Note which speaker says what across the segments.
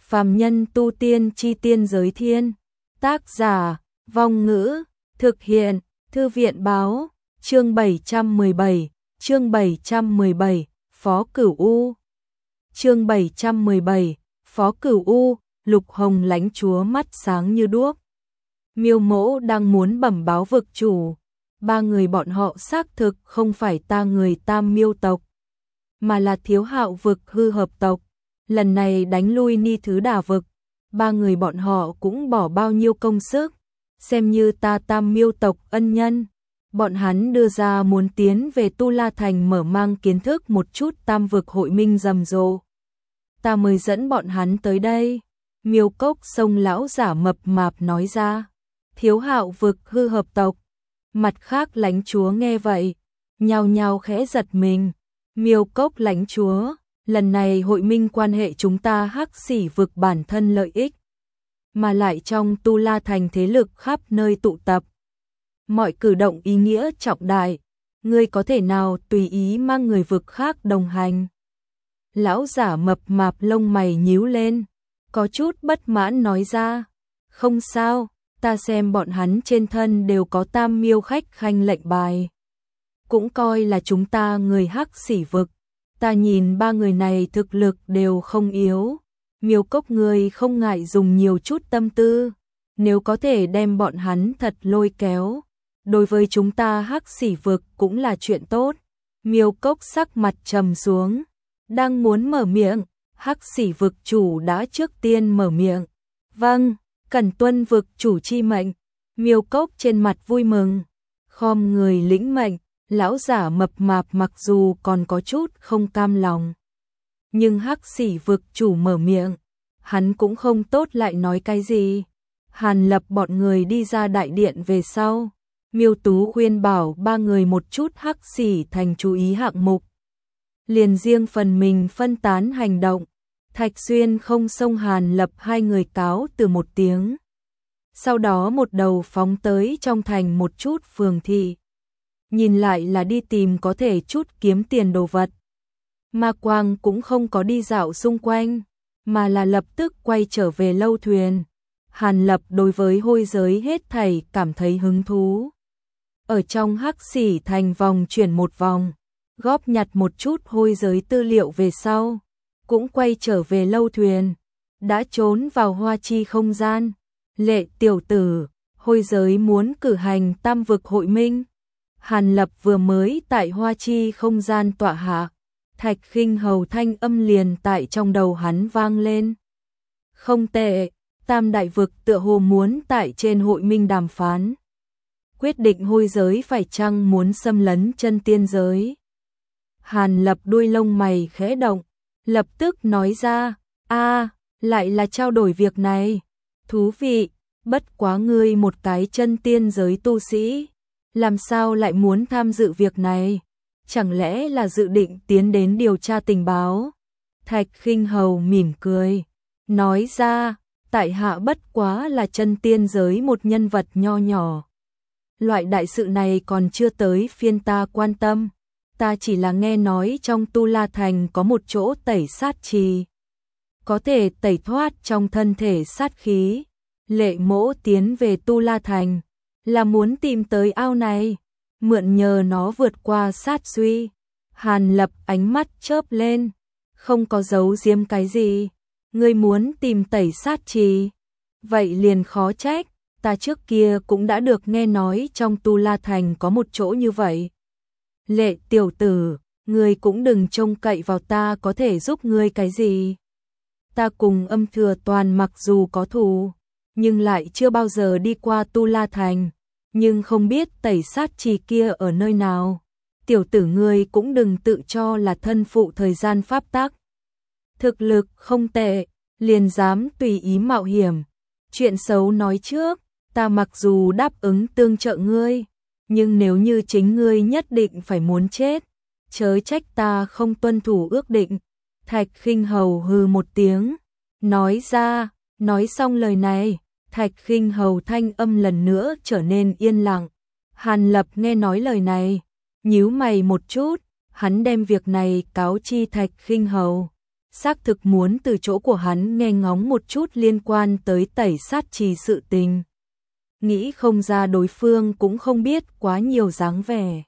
Speaker 1: Phàm nhân tu tiên chi tiên giới thiên. Tác giả, Vong Ngữ, thực hiện, Thư viện báo, chương 717, Phó Cửu U. Chương 717, Phó Cửu U, Lục Hồng lãnh chúa mắt sáng như đuốc. Miêu Mỗ đang muốn bẩm báo vực chủ, ba người bọn họ xác thực không phải ta người Tam Miêu tộc, mà là Thiếu Hạo vực hư hợp tộc. Lần này đánh lui Ni Thứ Đà vực, ba người bọn họ cũng bỏ bao nhiêu công sức, xem như ta Tam Miêu tộc ân nhân. Bọn hắn đưa ra muốn tiến về Tu La Thành mở mang kiến thức một chút tam vực hội minh rầm rộ. Ta mới dẫn bọn hắn tới đây. Miêu Cốc Sông lão giả mập mạp nói ra. Thiếu Hạo vực hư hợp tộc. Mặt khác lãnh chúa nghe vậy, nhao nhao khẽ giật mình. Miêu Cốc lãnh chúa, lần này hội minh quan hệ chúng ta Hắc Xỉ vực bản thân lợi ích, mà lại trong Tu La Thành thế lực khắp nơi tụ tập. Mọi cử động ý nghĩa trọng đại, ngươi có thể nào tùy ý mang người vực khác đồng hành? Lão giả mập mạp lông mày nhíu lên, có chút bất mãn nói ra. Không sao, ta xem bọn hắn trên thân đều có Tam Miêu khách khanh lệnh bài, cũng coi là chúng ta người Hắc Xỉ vực. Ta nhìn ba người này thực lực đều không yếu. Miêu Cốc ngươi không ngại dùng nhiều chút tâm tư, nếu có thể đem bọn hắn thật lôi kéo, đối với chúng ta Hắc Xỉ vực cũng là chuyện tốt. Miêu Cốc sắc mặt trầm xuống, đang muốn mở miệng, Hắc Xỉ vực chủ đã trước tiên mở miệng. Vâng, cần tuân vực chủ chi mệnh. Miêu Cốc trên mặt vui mừng, khom người lĩnh mệnh. Lão giả mập mạp mặc dù còn có chút không cam lòng, nhưng Hắc Xỉ vực chủ mở miệng, hắn cũng không tốt lại nói cái gì. Hàn Lập bọn người đi ra đại điện về sau, Miêu Tú khuyên bảo ba người một chút Hắc Xỉ thành chú ý hạng mục, liền riêng phần mình phân tán hành động. Thạch Xuyên không xông Hàn Lập hai người cáo từ một tiếng, sau đó một đầu phóng tới trong thành một chút phường thị, nhìn lại là đi tìm có thể chút kiếm tiền đồ vật. Ma Quang cũng không có đi dạo xung quanh, mà là lập tức quay trở về lâu thuyền. Hàn Lập đối với hôi giới hết thảy cảm thấy hứng thú. Ở trong Hắc Xỉ thành vòng chuyển một vòng, góp nhặt một chút hôi giới tư liệu về sau, cũng quay trở về lâu thuyền, đã trốn vào Hoa Chi không gian. Lệ tiểu tử, hôi giới muốn cử hành tam vực hội minh. Hàn Lập vừa mới tại Hoa Chi không gian tọa hạ, Thạch Khinh Hầu thanh âm liền tại trong đầu hắn vang lên. Không tệ, tam đại vực tựa hồ muốn tại trên hội minh đàm phán, quyết định hôi giới phải chăng muốn xâm lấn chân tiên giới. Hàn Lập đuôi lông mày khẽ động, lập tức nói ra, lại là trao đổi việc này. Thú vị, bất quá ngươi một cái chân tiên giới tu sĩ, làm sao lại muốn tham dự việc này? Chẳng lẽ là dự định tiến đến điều tra tình báo? Thạch Khinh Hầu mỉm cười, nói ra, tại hạ bất quá là chân tiên giới một nhân vật nho nhỏ. Loại đại sự này còn chưa tới phiên ta quan tâm. Ta chỉ là nghe nói trong Tu La Thành có một chỗ tẩy sát trì, có thể tẩy thoát trong thân thể sát khí. Lệ Mỗ tiến về Tu La Thành là muốn tìm tới ao này, mượn nhờ nó vượt qua sát suy. Hàn Lập ánh mắt chớp lên, không có giấu giếm cái gì. Ngươi muốn tìm tẩy sát trì, vậy liền khó trách, ta trước kia cũng đã được nghe nói trong Tu La Thành có một chỗ như vậy. Lệ tiểu tử, ngươi cũng đừng trông cậy vào ta có thể giúp ngươi cái gì. Ta cùng Âm Thừa Toàn mặc dù có thù, nhưng lại chưa bao giờ đi qua Tu La Thành, nhưng không biết tẩy sát trì kia ở nơi nào. Tiểu tử ngươi cũng đừng tự cho là thân phụ thời gian pháp tắc. Thực lực không tệ, liền dám tùy ý mạo hiểm. Chuyện xấu nói trước, ta mặc dù đáp ứng tương trợ ngươi, nhưng nếu như chính ngươi nhất định phải muốn chết, chớ trách ta không tuân thủ ước định. Thạch Khinh Hầu hừ một tiếng, nói ra. Nói xong lời này, Thạch Khinh Hầu thanh âm lần nữa trở nên yên lặng. Hàn Lập nghe nói lời này, nhíu mày một chút, hắn đem việc này cáo chi Thạch Khinh Hầu. xác thực muốn từ chỗ của hắn nghe ngóng một chút liên quan tới Tẩy Sát Trì sự tình. Nghĩ không ra đối phương cũng không biết quá nhiều dáng vẻ.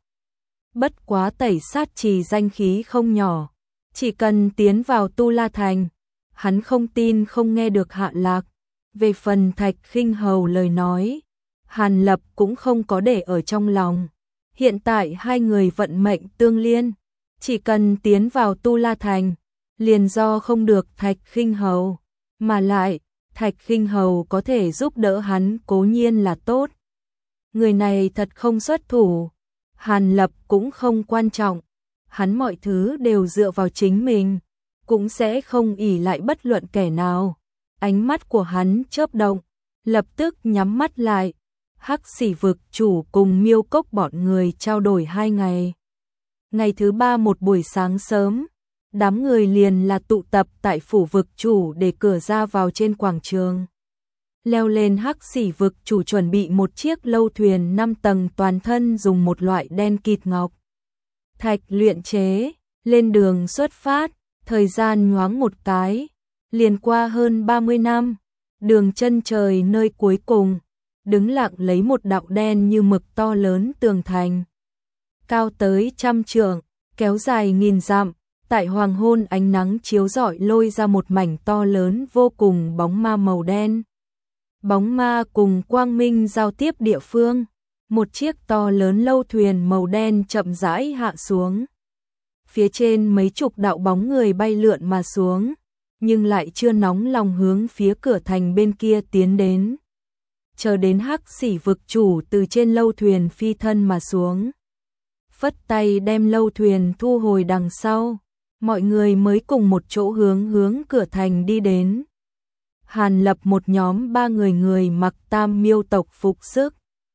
Speaker 1: Bất quá Tẩy Sát Trì danh khí không nhỏ, chỉ cần tiến vào Tu La Thành, hắn không tin không nghe được hạ lạc. Về phần Thạch Khinh Hầu lời nói, Hàn Lập cũng không có để ở trong lòng. Hiện tại hai người vận mệnh tương liên, chỉ cần tiến vào Tu La Thành, liền do không được Thạch Khinh Hầu, mà lại Thạch Khinh Hầu có thể giúp đỡ hắn cố nhiên là tốt. Người này thật không xuất thủ, Hàn Lập cũng không quan trọng, hắn mọi thứ đều dựa vào chính mình, cũng sẽ không ỷ lại bất luận kẻ nào. Ánh mắt của hắn chớp động, lập tức nhắm mắt lại. Hắc Xỉ vực chủ cùng Miêu Cốc bọn người trao đổi 2 ngày. Ngày thứ 3 một buổi sáng sớm, đám người liền là tụ tập tại phủ vực chủ để cửa ra vào trên quảng trường. Leo lên Hắc Xỉ vực chủ chuẩn bị một chiếc lâu thuyền 5 tầng toàn thân dùng một loại đen kịt ngọc thạch luyện chế, lên đường xuất phát, thời gian nhoáng một cái, liền qua hơn 30 năm, đường chân trời nơi cuối cùng, đứng lặng lấy một đạo đen như mực to lớn tường thành. Cao tới 100 trượng, kéo dài nghìn dặm, tại hoàng hôn ánh nắng chiếu rọi lôi ra một mảnh to lớn vô cùng bóng ma màu đen. Bóng ma cùng quang minh giao tiếp địa phương, một chiếc to lớn lâu thuyền màu đen chậm rãi hạ xuống. Phía trên mấy chục đạo bóng người bay lượn mà xuống, nhưng lại chưa nóng lòng hướng phía cửa thành bên kia tiến đến. Chờ đến Hắc Xỉ vực chủ từ trên lâu thuyền phi thân mà xuống, phất tay đem lâu thuyền thu hồi đằng sau, mọi người mới cùng một chỗ hướng cửa thành đi đến. Hàn Lập một nhóm 3 người mặc Tam Miêu tộc phục sức,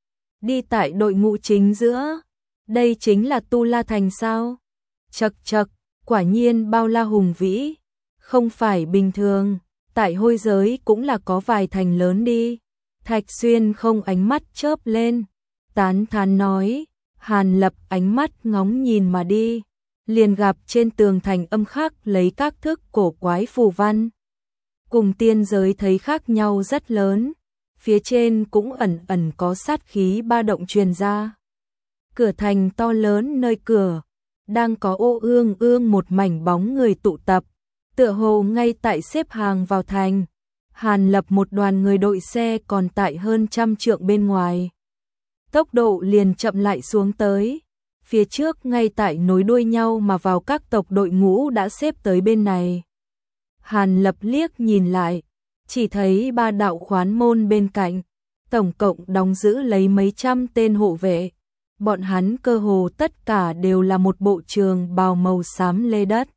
Speaker 1: đi tại đội ngũ chính giữa. Đây chính là Tu La Thành sao? Chậc chậc, quả nhiên bao la hùng vĩ, không phải bình thường, tại hôi giới cũng là có vài thành lớn đi. Thạch Xuyên không ánh mắt chớp lên, tán thán nói. Hàn Lập ánh mắt ngóng nhìn mà đi, liền gặp trên tường thành âm khắc lấy các thức cổ quái phù văn. Cùng tiên giới thấy khác nhau rất lớn, phía trên cũng ẩn ẩn có sát khí ba động truyền ra. Cửa thành to lớn nơi cửa, đang có ô ương một mảnh bóng người tụ tập, tựa hồ ngay tại xếp hàng vào thành. Hàn Lập một đoàn người đội xe còn tại hơn 100 trượng bên ngoài. Tốc độ liền chậm lại xuống tới. Phía trước ngay tại nối đuôi nhau mà vào các tộc đội ngũ đã xếp tới bên này. Hàn Lập liếc nhìn lại, chỉ thấy 3 đạo khoán môn bên cạnh, tổng cộng đóng giữ lấy mấy trăm tên hộ vệ. Bọn hắn cơ hồ tất cả đều là một bộ trường bào màu xám lê đất.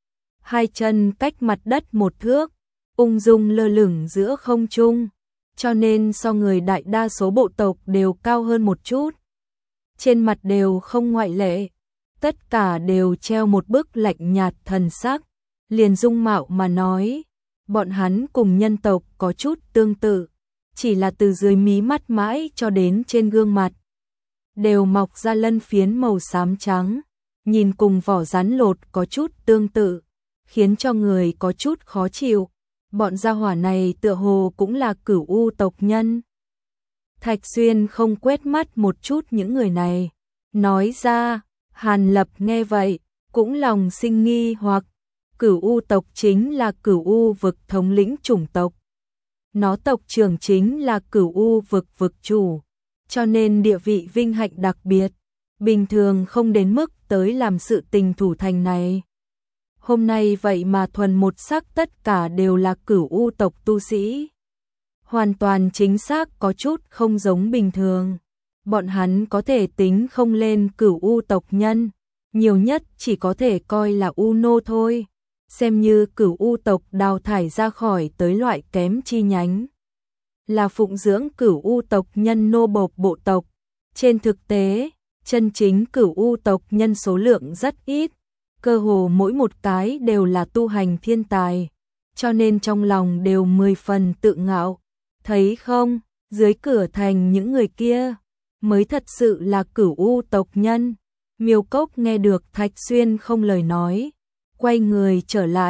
Speaker 1: 2 chân cách mặt đất 1 thước, ung dung lơ lửng giữa không trung, cho nên so người đại đa số bộ tộc đều cao hơn một chút. Trên mặt đều không ngoại lệ, tất cả đều treo một bức lạnh nhạt thần sắc, liền dung mạo mà nói, bọn hắn cùng nhân tộc có chút tương tự, chỉ là từ dưới mí mắt mãi cho đến trên gương mặt đều mọc ra lân phiến màu xám trắng, nhìn cùng vỏ rắn lột có chút tương tự, khiến cho người có chút khó chịu. Bọn gia hỏa này tựa hồ cũng là Cửu U tộc nhân. Thạch Xuyên không quét mắt một chút những người này, nói ra. Hàn Lập nghe vậy, cũng lòng sinh nghi hoặc. Cửu U tộc chính là Cửu U vực thống lĩnh chủng tộc. Nó tộc trưởng chính là Cửu U vực vực chủ, cho nên địa vị vinh hạnh đặc biệt, bình thường không đến mức tới làm sự tình thủ thành này. Hôm nay vậy mà thuần một sắc tất cả đều là Cửu U tộc tu sĩ. Hoàn toàn chính xác có chút không giống bình thường. Bọn hắn có thể tính không lên Cửu U tộc nhân, nhiều nhất chỉ có thể coi là U nô thôi, xem như Cửu U tộc đào thải ra khỏi tới loại kém chi nhánh. Là phụng dưỡng Cửu U tộc nhân nô bộc bộ tộc. Trên thực tế, chân chính Cửu U tộc nhân số lượng rất ít, cơ hồ mỗi một cái đều là tu hành thiên tài, cho nên trong lòng đều 10 phần tự ngạo. Thấy không, dưới cửa thành những người kia mới thật sự là Cửu U tộc nhân. Miêu Cốc nghe được Thạch Xuyên không lời nói, quay người trở lại,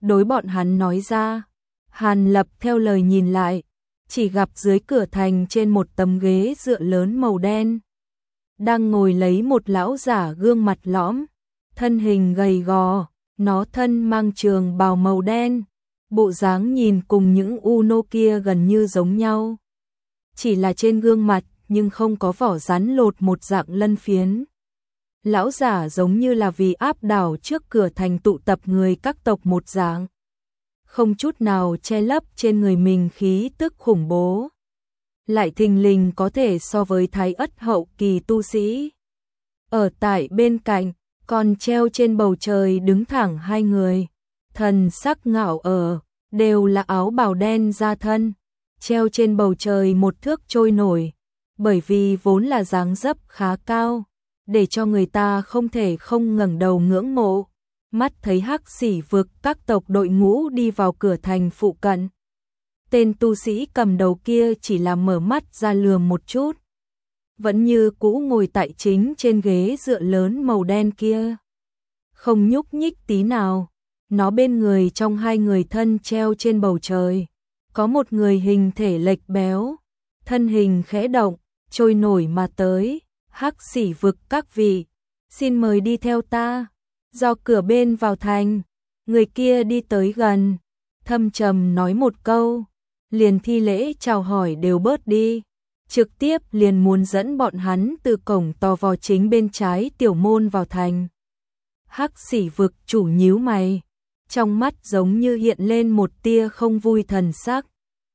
Speaker 1: đối bọn hắn nói ra. Hàn Lập theo lời nhìn lại, chỉ gặp dưới cửa thành trên một tấm ghế dựa lớn màu đen. Đang ngồi lấy một lão giả gương mặt lõm, thân hình gầy gò, nó thân mang trường bào màu đen, bộ dáng nhìn cùng những Uno kia gần như giống nhau. Chỉ là trên gương mặt nhưng không có vỏ rắn lột một dạng lân phiến. Lão giả giống như là vì áp đảo trước cửa thành tụ tập người các tộc một dạng. Không chút nào che lấp trên người mình khí tức khủng bố. Lại thình lình có thể so với Thái Ất hậu kỳ tu sĩ. Ở tại bên cạnh, còn treo trên bầu trời đứng thẳng hai người. Thần sắc ngạo đều là áo bào đen da thân. Treo trên bầu trời một thước trôi nổi. Bởi vì vốn là dáng dấp khá cao, để cho người ta không thể không ngẩng đầu ngưỡng mộ. Mắt thấy Hắc Xỉ vực các tộc đội ngũ đi vào cửa thành phụ cận. Tên tu sĩ cầm đầu kia chỉ là mở mắt ra lườm một chút. Vẫn như cũ ngồi tại chính trên ghế dựa lớn màu đen kia. Không nhúc nhích tí nào. Nó bên người trong hai người thân treo trên bầu trời. Có một người hình thể lệch béo. Thân hình khẽ động, trôi nổi mà tới. Hắc Xỉ vực các vị, xin mời đi theo ta. Do cửa bên vào thành, người kia đi tới gần, thâm trầm nói một câu, liền thi lễ chào hỏi đều bớt đi, trực tiếp liền muốn dẫn bọn hắn từ cổng to vò chính bên trái tiểu môn vào thành. Hắc Xỉ vực chủ nhíu mày, trong mắt giống như hiện lên một tia không vui thần sắc.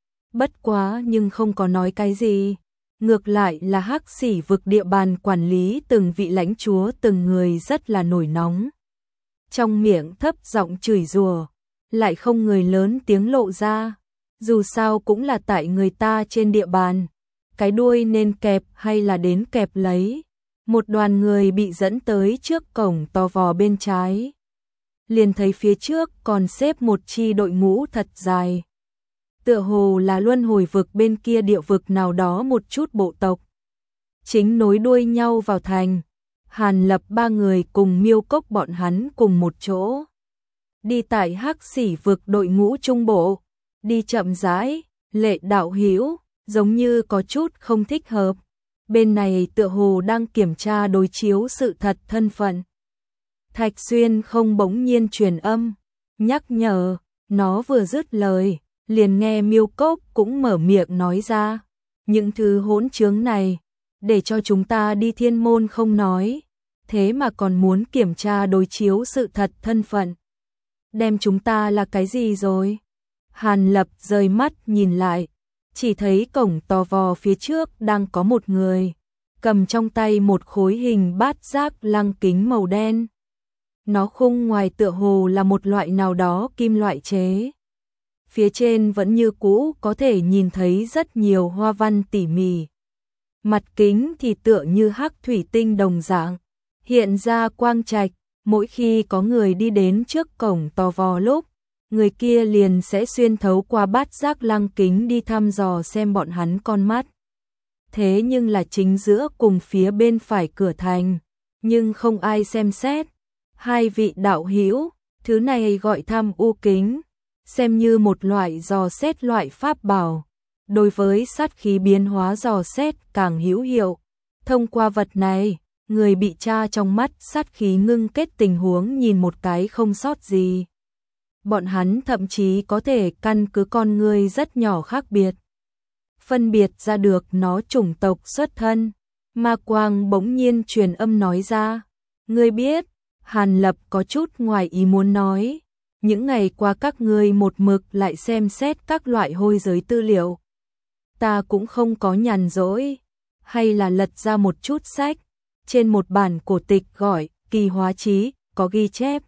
Speaker 1: Bất quá nhưng không có nói cái gì. Ngược lại là Hắc Xỉ vực địa bàn quản lý từng vị lãnh chúa từng người rất là nổi nóng. Trong miệng thấp giọng chửi rủa, lại không người lớn tiếng lộ ra. Dù sao cũng là tại người ta trên địa bàn. Cái đuôi nên kẹp hay là đến kẹp lấy. Một đoàn người bị dẫn tới trước cổng to vò bên trái. Liền thấy phía trước còn xếp một chi đội ngũ thật dài. Tựa hồ là luân hồi vực bên kia địa vực nào đó một chút bộ tộc. Chính nối đuôi nhau vào thành. Hàn Lập ba người cùng Miêu Cốc bọn hắn cùng một chỗ. Đi tại Hắc Xỉ vực đội ngũ trung bộ. Đi chậm rãi, Lệ đạo hữu giống như có chút không thích hợp. Bên này tựa hồ đang kiểm tra đối chiếu sự thật thân phận. Thạch Xuyên không bỗng nhiên truyền âm, nhắc nhở, nó vừa dứt lời. Liền nghe Miêu Cốc cũng mở miệng nói ra, những thứ hỗn trướng này, để cho chúng ta đi thiên môn không nói, thế mà còn muốn kiểm tra đối chiếu sự thật thân phận. Đem chúng ta là cái gì rồi? Hàn Lập rời mắt nhìn lại, chỉ thấy cổng to vò phía trước đang có một người, cầm trong tay một khối hình bát giác lăng kính màu đen. Nó khung ngoài tựa hồ là một loại nào đó kim loại chế. Phía trên vẫn như cũ có thể nhìn thấy rất nhiều hoa văn tỉ mỉ. Mặt kính thì tựa như hắc thủy tinh đồng dạng, hiện ra quang trạch, mỗi khi có người đi đến trước cổng to vò lúc, người kia liền sẽ xuyên thấu qua bát giác lăng kính đi thăm dò xem bọn hắn con mắt. Thế nhưng là chính giữa cùng phía bên phải cửa thành, nhưng không ai xem xét. Hai vị đạo hữu, thứ này gọi thăm u kính. Xem như một loại dò xét loại pháp bảo, đối với sát khí biến hóa dò xét càng hữu hiệu. Thông qua vật này, người bị tra trong mắt sát khí ngưng kết tình huống nhìn một cái không sót gì. Bọn hắn thậm chí có thể căn cứ con người rất nhỏ khác biệt, phân biệt ra được nó chủng tộc xuất thân. Ma Quang bỗng nhiên truyền âm nói ra, ngươi biết, Hàn Lập có chút ngoài ý muốn nói. Những ngày qua các ngươi một mực lại xem xét các loại hôi giới tư liệu. Ta cũng không có nhàn rỗi, hay là lật ra một chút sách. Trên một bản cổ tịch gọi Kỳ Hóa Chí, có ghi chép.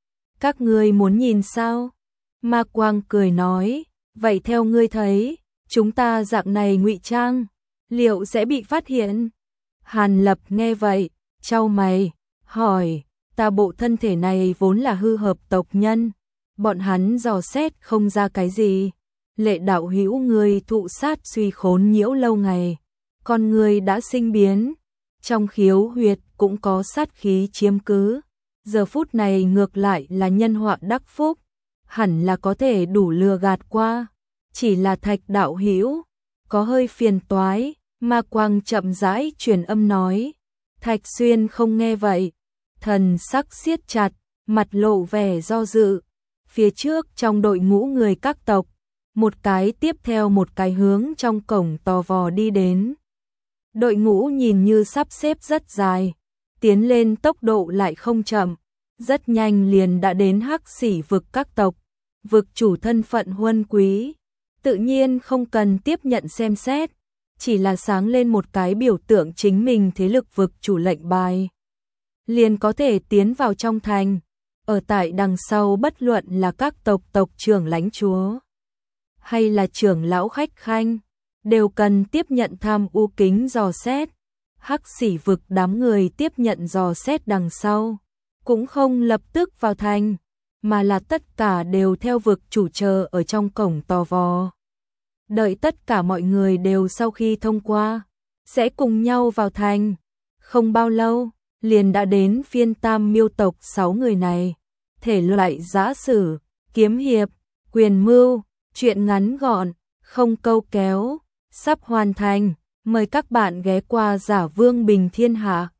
Speaker 1: Các ngươi muốn nhìn sao? Ma Quang cười nói, vậy theo ngươi thấy, chúng ta dạng này ngụy trang, liệu sẽ bị phát hiện? Hàn Lập nghe vậy, chau mày, hỏi, ta bộ thân thể này vốn là hư hợp tộc nhân. Bọn hắn dò xét không ra cái gì. Lệ đạo hữu người thụ sát suy khốn nhiễu lâu ngày, con người đã sinh biến, trong khiếu huyệt cũng có sát khí chiếm cứ. Giờ phút này ngược lại là nhân họa đắc phúc, hẳn là có thể đủ lừa gạt qua. Chỉ là Thạch đạo hữu có hơi phiền toái, Ma Quang chậm rãi truyền âm nói. Thạch Xuyên không nghe vậy, thần sắc siết chặt, mặt lộ vẻ do dự. Phía trước trong đội ngũ người các tộc, một cái tiếp theo một cái hướng trong cổng tò vò đi đến. Đội ngũ nhìn như sắp xếp rất dài, tiến lên tốc độ lại không chậm, rất nhanh liền đã đến Hắc Xỉ vực các tộc, vực chủ thân phận huân quý, tự nhiên không cần tiếp nhận xem xét, chỉ là sáng lên một cái biểu tượng chính mình thế lực vực chủ lệnh bài, liền có thể tiến vào trong thành. Ở tại đằng sau bất luận là các tộc tộc trưởng lãnh chúa hay là trưởng lão khách khanh, đều cần tiếp nhận tham u kính dò xét. Hắc Xỉ vực đám người tiếp nhận dò xét đằng sau, cũng không lập tức vào thành, mà là tất cả đều theo vực chủ chờ ở trong cổng tò vò. Đợi tất cả mọi người đều sau khi thông qua, sẽ cùng nhau vào thành. Không bao lâu, liền đã đến phiên Tam Miêu tộc 6 người này. Thể loại giã sử, kiếm hiệp, quyền mưu, chuyện ngắn gọn, không câu kéo, sắp hoàn thành. Mời các bạn ghé qua Giả Vương Bình Thiên Hạ.